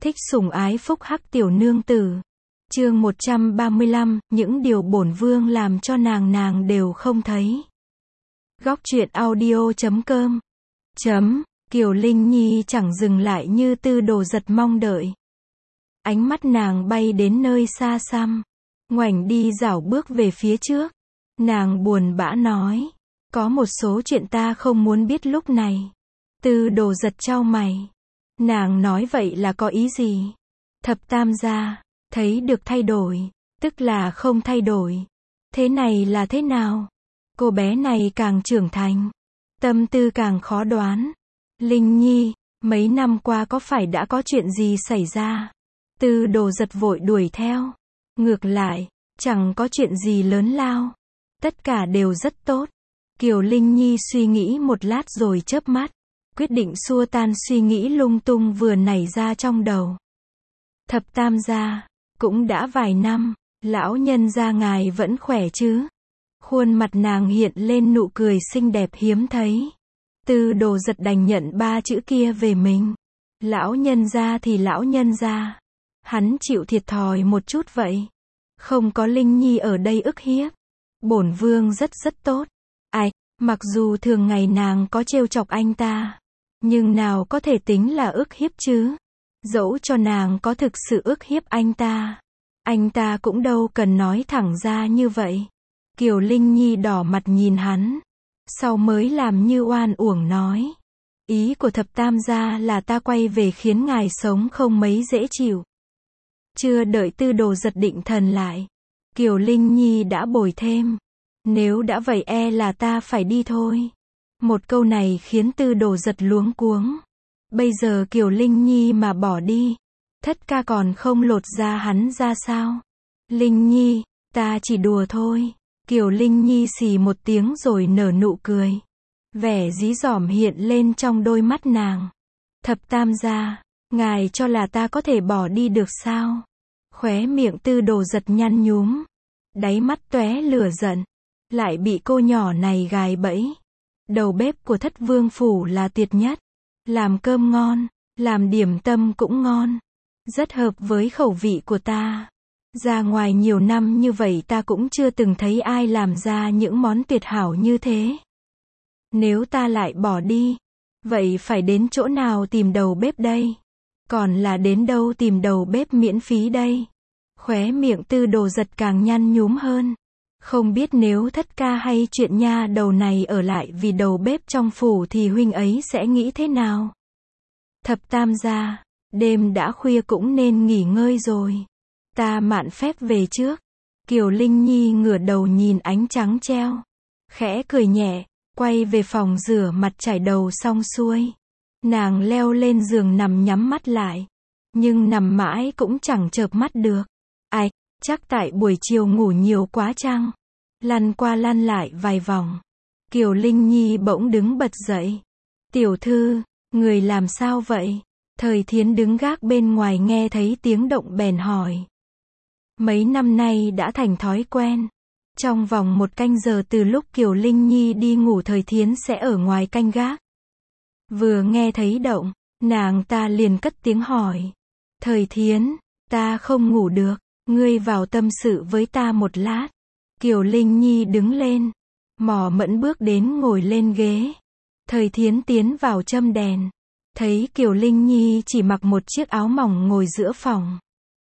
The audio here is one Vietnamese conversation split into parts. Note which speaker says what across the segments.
Speaker 1: Thích sủng ái phúc hắc tiểu nương tử. Chương 135, những điều bổn vương làm cho nàng đều không thấy. Góc truyện audio.com. Kiều Linh Nhi chẳng dừng lại như Tư Đồ Giật mong đợi. Ánh mắt nàng bay đến nơi xa xăm, ngoảnh đi rảo bước về phía trước. Nàng buồn bã nói, có một số chuyện ta không muốn biết lúc này. Tư Đồ Giật chau mày. Nàng nói vậy là có ý gì? Thập tam gia, thấy được thay đổi, tức là không thay đổi. Thế này là thế nào? Cô bé này càng trưởng thành, tâm tư càng khó đoán. Linh Nhi, mấy năm qua có phải đã có chuyện gì xảy ra? Tư Đồ Giật vội đuổi theo. Ngược lại, chẳng có chuyện gì lớn lao. Tất cả đều rất tốt. Kiều Linh Nhi suy nghĩ một lát rồi chớp mắt, quyết định xua tan suy nghĩ lung tung vừa nảy ra trong đầu. Thập tam gia, cũng đã vài năm, lão nhân gia ngài vẫn khỏe chứ? Khuôn mặt nàng hiện lên nụ cười xinh đẹp hiếm thấy. Tư Đồ Giật đành nhận ba chữ kia về mình. Lão nhân gia thì lão nhân gia. Hắn chịu thiệt thòi một chút vậy. Không có Linh Nhi ở đây ức hiếp. Bổn vương rất tốt. Ai, mặc dù thường ngày nàng có trêu chọc anh ta, nhưng nào có thể tính là ức hiếp chứ? Dẫu cho nàng có thực sự ức hiếp anh ta cũng đâu cần nói thẳng ra như vậy. Kiều Linh Nhi đỏ mặt nhìn hắn, sau mới làm như oan uổng nói. Ý của thập tam gia là ta quay về khiến ngài sống không mấy dễ chịu. Chưa đợi Tư Đồ Giật định thần lại, Kiều Linh Nhi đã bồi thêm. Nếu đã vậy e là ta phải đi thôi. Một câu này khiến Tư Đồ Giật luống cuống. Bây giờ Kiều Linh Nhi mà bỏ đi, thất ca còn không lột da hắn ra sao? Linh Nhi, ta chỉ đùa thôi. Kiều Linh Nhi xì một tiếng rồi nở nụ cười. Vẻ dí dỏm hiện lên trong đôi mắt nàng. Thập tam gia, ngài cho là ta có thể bỏ đi được sao? Khóe miệng Tư Đồ Giật nhăn nhúm, đáy mắt tóe lửa giận. Lại bị cô nhỏ này gài bẫy. Đầu bếp của Thất Vương phủ là tuyệt nhất. Làm cơm ngon, làm điểm tâm cũng ngon. Rất hợp với khẩu vị của ta. Ra ngoài nhiều năm như vậy ta cũng chưa từng thấy ai làm ra những món tuyệt hảo như thế. Nếu ta lại bỏ đi, vậy phải đến chỗ nào tìm đầu bếp đây? Còn là đến đâu tìm đầu bếp miễn phí đây? Khóe miệng Tư Đồ Giật càng nhăn nhúm hơn. Không biết nếu thất ca hay chuyện nha đầu này ở lại vì đầu bếp trong phủ thì huynh ấy sẽ nghĩ thế nào? Thập tam gia, đêm đã khuya cũng nên nghỉ ngơi rồi. Ta mạn phép về trước. Kiều Linh Nhi ngửa đầu nhìn ánh trăng treo, khẽ cười nhẹ, quay về phòng rửa mặt chải đầu xong xuôi. Nàng leo lên giường nằm nhắm mắt lại. Nhưng nằm mãi cũng chẳng chợp mắt được. Ai, chắc tại buổi chiều ngủ nhiều quá chăng? Lăn qua lăn lại vài vòng. Kiều Linh Nhi bỗng đứng bật dậy. Tiểu thư, người làm sao vậy? Thời Thiến đứng gác bên ngoài nghe thấy tiếng động bèn hỏi. Mấy năm nay đã thành thói quen. Trong vòng 1 canh giờ từ lúc Kiều Linh Nhi đi ngủ Thời Thiến sẽ ở ngoài canh gác. Vừa nghe thấy động, nàng ta liền cất tiếng hỏi. Thời Thiến, ta không ngủ được, ngươi vào tâm sự với ta một lát. Kiều Linh Nhi đứng lên, mò mẫm bước đến ngồi lên ghế. Thời Thiến tiến vào châm đèn, thấy Kiều Linh Nhi chỉ mặc một chiếc áo mỏng ngồi giữa phòng.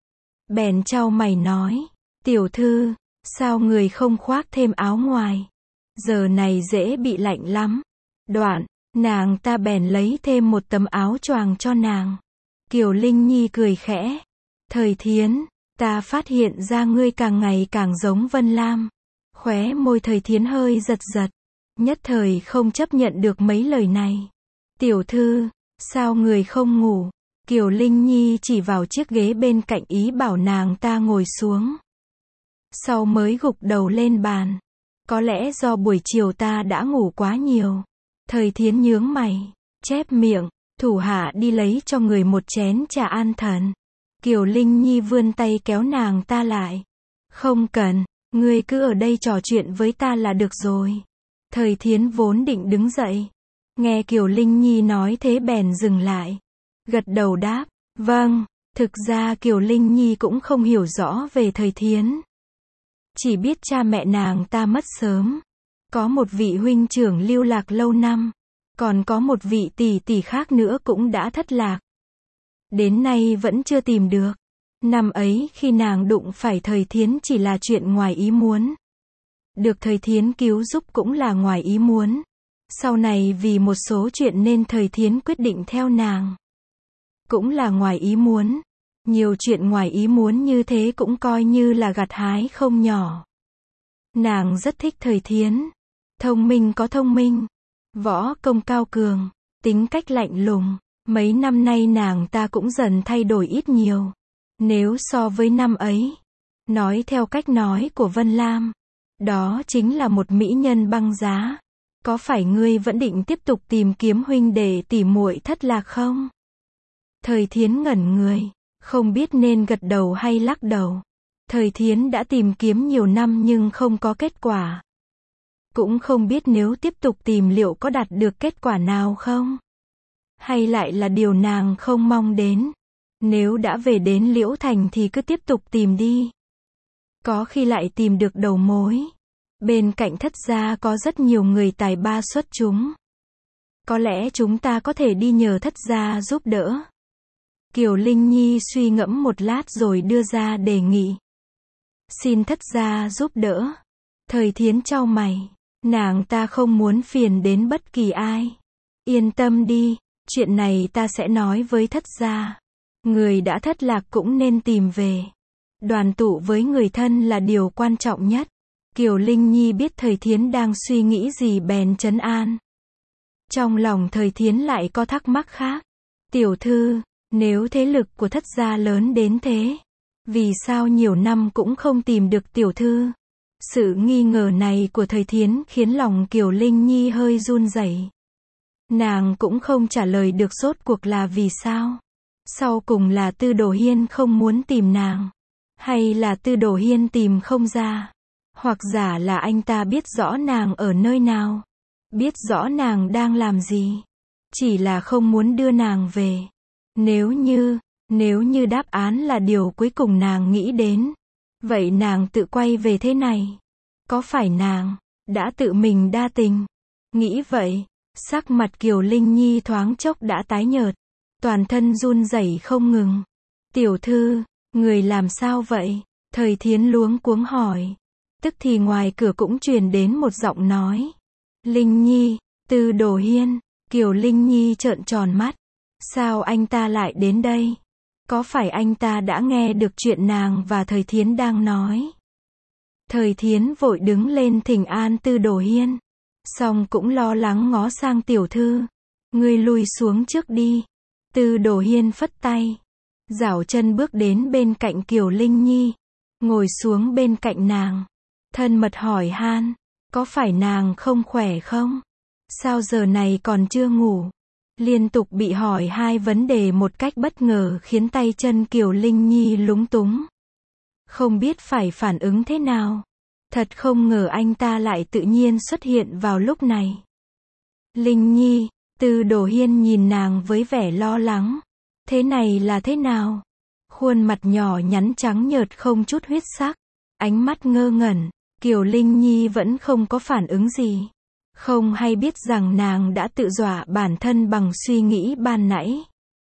Speaker 1: Bèn chau mày nói, tiểu thư, sao người không khoác thêm áo ngoài? Giờ này dễ bị lạnh lắm. Đoạn, nàng ta bèn lấy thêm một tấm áo choàng cho nàng. Kiều Linh Nhi cười khẽ. Thời Thiến, ta phát hiện ra ngươi càng ngày càng giống Vân Lam. Khóe môi Thời Thiến hơi giật giật. Nhất thời không chấp nhận được mấy lời này. Tiểu thư, sao người không ngủ? Kiều Linh Nhi chỉ vào chiếc ghế bên cạnh ý bảo nàng ta ngồi xuống. Sau mới gục đầu lên bàn. Có lẽ do buổi chiều ta đã ngủ quá nhiều. Thời Thiến nhướng mày, chép miệng, thủ hạ đi lấy cho người một chén trà an thần. Kiều Linh Nhi vươn tay kéo nàng ta lại. Không cần, ngươi cứ ở đây trò chuyện với ta là được rồi. Thời Thiến vốn định đứng dậy. Nghe Kiều Linh Nhi nói thế bèn dừng lại. Gật đầu đáp, vâng. Thực ra Kiều Linh Nhi cũng không hiểu rõ về thời Thiến. Chỉ biết cha mẹ nàng ta mất sớm. Có một vị huynh trưởng lưu lạc lâu năm. Còn có một vị tỷ tỷ khác nữa cũng đã thất lạc. Đến nay vẫn chưa tìm được. Năm ấy khi nàng đụng phải thời Thiến chỉ là chuyện ngoài ý muốn. Được thời Thiến cứu giúp cũng là ngoài ý muốn. Sau này vì một số chuyện nên thời Thiến quyết định theo nàng. Cũng là ngoài ý muốn. Nhiều chuyện ngoài ý muốn như thế cũng coi như là gặt hái không nhỏ. Nàng rất thích thời Thiến. Thông minh có thông minh. Võ công cao cường. Tính cách lạnh lùng. Mấy năm nay nàng ta cũng dần thay đổi ít nhiều. Nếu so với năm ấy. Nói theo cách nói của Vân Lam. Đó chính là một mỹ nhân băng giá. Có phải ngươi vẫn định tiếp tục tìm kiếm huynh đệ tỉ muội thất lạc không? Thời Thiến ngẩn người. Không biết nên gật đầu hay lắc đầu. Thời Thiến đã tìm kiếm nhiều năm nhưng không có kết quả. Cũng không biết nếu tiếp tục tìm liệu có đạt được kết quả nào không? Hay lại là điều nàng không mong đến? Nếu đã về đến Liễu Thành thì cứ tiếp tục tìm đi. Có khi lại tìm được đầu mối. Bên cạnh Thất gia có rất nhiều người tài ba xuất chúng. Có lẽ chúng ta có thể đi nhờ Thất gia giúp đỡ. Kiều Linh Nhi suy ngẫm một lát rồi đưa ra đề nghị. Xin Thất gia giúp đỡ. Thời Thiến chau mày. Nàng ta không muốn phiền đến bất kỳ ai. Yên tâm đi, chuyện này ta sẽ nói với Thất gia. Người đã thất lạc cũng nên tìm về. Đoàn tụ với người thân là điều quan trọng nhất. Kiều Linh Nhi biết Thời Thiến đang suy nghĩ gì bèn trấn an. Trong lòng Thời Thiến lại có thắc mắc khác. Tiểu thư, nếu thế lực của Thất gia lớn đến thế, vì sao nhiều năm cũng không tìm được tiểu thư? Sự nghi ngờ này của Thời Thiến khiến lòng Kiều Linh Nhi hơi run rẩy. Nàng cũng không trả lời được rốt cuộc là vì sao. Sau cùng là Tư Đồ Hiên không muốn tìm nàng. Hay là Tư Đồ Hiên tìm không ra. Hoặc giả là anh ta biết rõ nàng ở nơi nào. Biết rõ nàng đang làm gì. Chỉ là không muốn đưa nàng về. Nếu như đáp án là điều cuối cùng nàng nghĩ đến. Vậy nàng tự quay về thế này. Có phải nàng đã tự mình đa tình? Nghĩ vậy, sắc mặt Kiều Linh Nhi thoáng chốc đã tái nhợt. Toàn thân run rẩy không ngừng. Tiểu thư, người làm sao vậy? Thời Thiến luống cuống hỏi. Tức thì ngoài cửa cũng truyền đến một giọng nói. Linh Nhi, Tư Đồ Hiên. Kiều Linh Nhi trợn tròn mắt. Sao anh ta lại đến đây? Có phải anh ta đã nghe được chuyện nàng và Thời Thiến đang nói? Thời Thiến vội đứng lên thỉnh an Tư Đồ Hiên. Xong cũng lo lắng ngó sang tiểu thư. Ngươi lui xuống trước đi. Tư Đồ Hiên phất tay. Giảo chân bước đến bên cạnh Kiều Linh Nhi. Ngồi xuống bên cạnh nàng. Thân mật hỏi han. Có phải nàng không khỏe không? Sao giờ này còn chưa ngủ? Liên tục bị hỏi hai vấn đề một cách bất ngờ khiến tay chân Kiều Linh Nhi lúng túng. Không biết phải phản ứng thế nào. Thật không ngờ anh ta lại tự nhiên xuất hiện vào lúc này. Linh Nhi, Tư Đồ Hiên nhìn nàng với vẻ lo lắng. Thế này là thế nào? Khuôn mặt nhỏ nhắn trắng nhợt không chút huyết sắc. Ánh mắt ngơ ngẩn. Kiều Linh Nhi vẫn không có phản ứng gì. Không hay biết rằng nàng đã tự dọa bản thân bằng suy nghĩ ban nãy.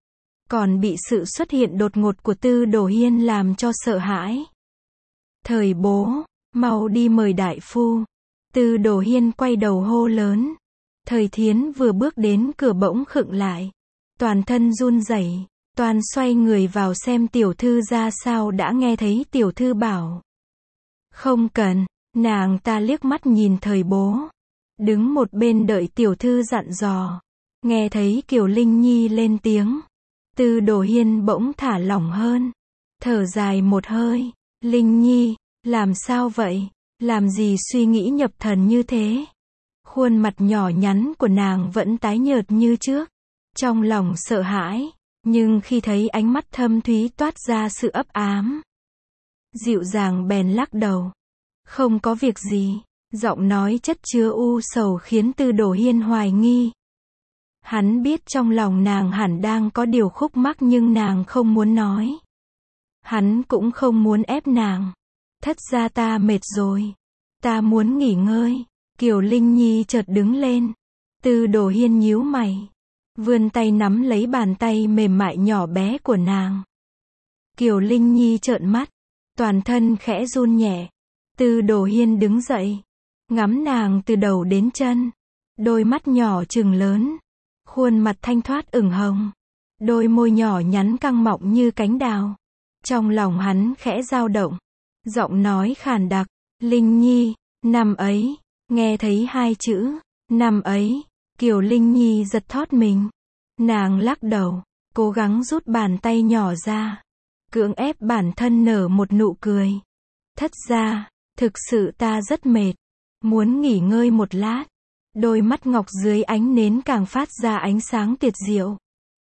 Speaker 1: Còn bị sự xuất hiện đột ngột của Tư Đồ Hiên làm cho sợ hãi. Thời bố, mau đi mời đại phu. Tư Đồ Hiên quay đầu hô lớn. Thời Thiến vừa bước đến cửa bỗng khựng lại. Toàn thân run rẩy, toàn xoay người vào xem tiểu thư ra sao đã nghe thấy tiểu thư bảo. Không cần, nàng ta liếc mắt nhìn thời bố. Đứng một bên đợi tiểu thư dặn dò. Nghe thấy Kiều Linh Nhi lên tiếng. Tư Đồ Hiên bỗng thả lỏng hơn. Thở dài một hơi. Linh Nhi, làm sao vậy? Làm gì suy nghĩ nhập thần như thế? Khuôn mặt nhỏ nhắn của nàng vẫn tái nhợt như trước. Trong lòng sợ hãi. Nhưng khi thấy ánh mắt thâm thúy toát ra sự ấp ám. Dịu dàng bèn lắc đầu. Không có việc gì. Giọng nói chất chứa u sầu khiến Tư Đồ Hiên hoài nghi. Hắn biết trong lòng nàng hẳn đang có điều khúc mắc nhưng nàng không muốn nói. Hắn cũng không muốn ép nàng. Thất gia ta mệt rồi. Ta muốn nghỉ ngơi. Kiều Linh Nhi chợt đứng lên. Tư Đồ Hiên nhíu mày. Vươn tay nắm lấy bàn tay mềm mại nhỏ bé của nàng. Kiều Linh Nhi trợn mắt. Toàn thân khẽ run nhẹ. Tư Đồ Hiên đứng dậy. Ngắm nàng từ đầu đến chân. Đôi mắt nhỏ trừng lớn. Khuôn mặt thanh thoát ửng hồng. Đôi môi nhỏ nhắn căng mọng như cánh đào. Trong lòng hắn khẽ dao động. Giọng nói khàn đặc. Linh Nhi, năm ấy. Nghe thấy hai chữ. Năm ấy. Kiều Linh Nhi giật thót mình. Nàng lắc đầu. Cố gắng rút bàn tay nhỏ ra. Cưỡng ép bản thân nở một nụ cười. Thất gia, thực sự ta rất mệt. Muốn nghỉ ngơi một lát. Đôi mắt ngọc dưới ánh nến càng phát ra ánh sáng tuyệt diệu.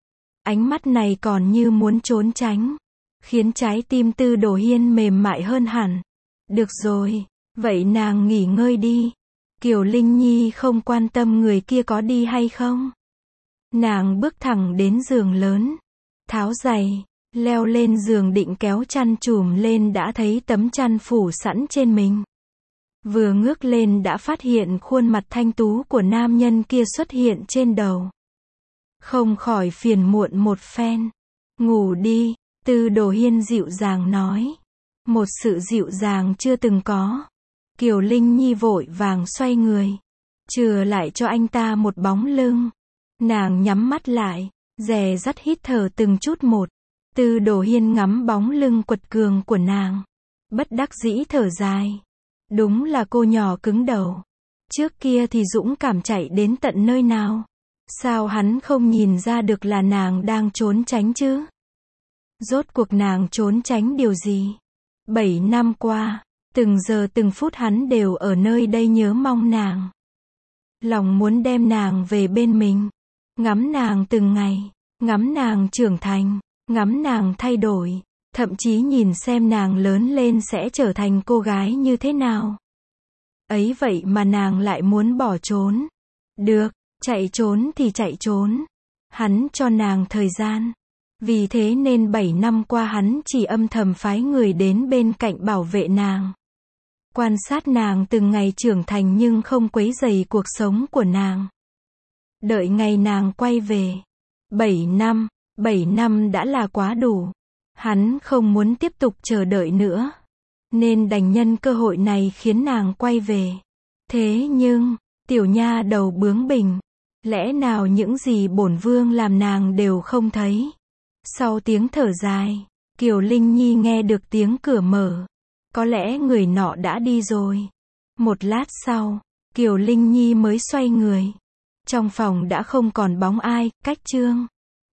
Speaker 1: Ánh mắt này còn như muốn trốn tránh. Khiến trái tim Tư Đồ Hiên mềm mại hơn hẳn. Được rồi, vậy nàng nghỉ ngơi đi. Kiều Linh Nhi không quan tâm người kia có đi hay không. Nàng bước thẳng đến giường lớn. Tháo giày, leo lên giường định kéo chăn trùm lên đã thấy tấm chăn phủ sẵn trên mình. Vừa ngước lên đã phát hiện khuôn mặt thanh tú của nam nhân kia xuất hiện trên đầu. Không khỏi phiền muộn một phen. Ngủ đi, Tư Đồ Hiên dịu dàng nói. Một sự dịu dàng chưa từng có. Kiều Linh Nhi vội vàng xoay người. Chừa lại cho anh ta một bóng lưng. Nàng nhắm mắt lại, dè dắt hít thở từng chút một. Tư Đồ Hiên ngắm bóng lưng quật cường của nàng. Bất đắc dĩ thở dài. Đúng là cô nhỏ cứng đầu. Trước kia thì dũng cảm chạy đến tận nơi nào. Sao hắn không nhìn ra được là nàng đang trốn tránh chứ? Rốt cuộc nàng trốn tránh điều gì? 7 năm qua, từng giờ từng phút hắn đều ở nơi đây nhớ mong nàng. Lòng muốn đem nàng về bên mình. Ngắm nàng từng ngày. Ngắm nàng trưởng thành. Ngắm nàng thay đổi. Thậm chí nhìn xem nàng lớn lên sẽ trở thành cô gái như thế nào. Ấy vậy mà nàng lại muốn bỏ trốn. Được, chạy trốn thì chạy trốn. Hắn cho nàng thời gian. Vì thế nên 7 năm qua hắn chỉ âm thầm phái người đến bên cạnh bảo vệ nàng. Quan sát nàng từng ngày trưởng thành nhưng không quấy rầy cuộc sống của nàng. Đợi ngày nàng quay về. 7 năm đã là quá đủ. Hắn không muốn tiếp tục chờ đợi nữa. Nên đành nhân cơ hội này khiến nàng quay về. Thế nhưng, tiểu nha đầu bướng bỉnh. Lẽ nào những gì bổn vương làm nàng đều không thấy? Sau tiếng thở dài, Kiều Linh Nhi nghe được tiếng cửa mở. Có lẽ người nọ đã đi rồi. Một lát sau, Kiều Linh Nhi mới xoay người. Trong phòng đã không còn bóng ai, cách chương.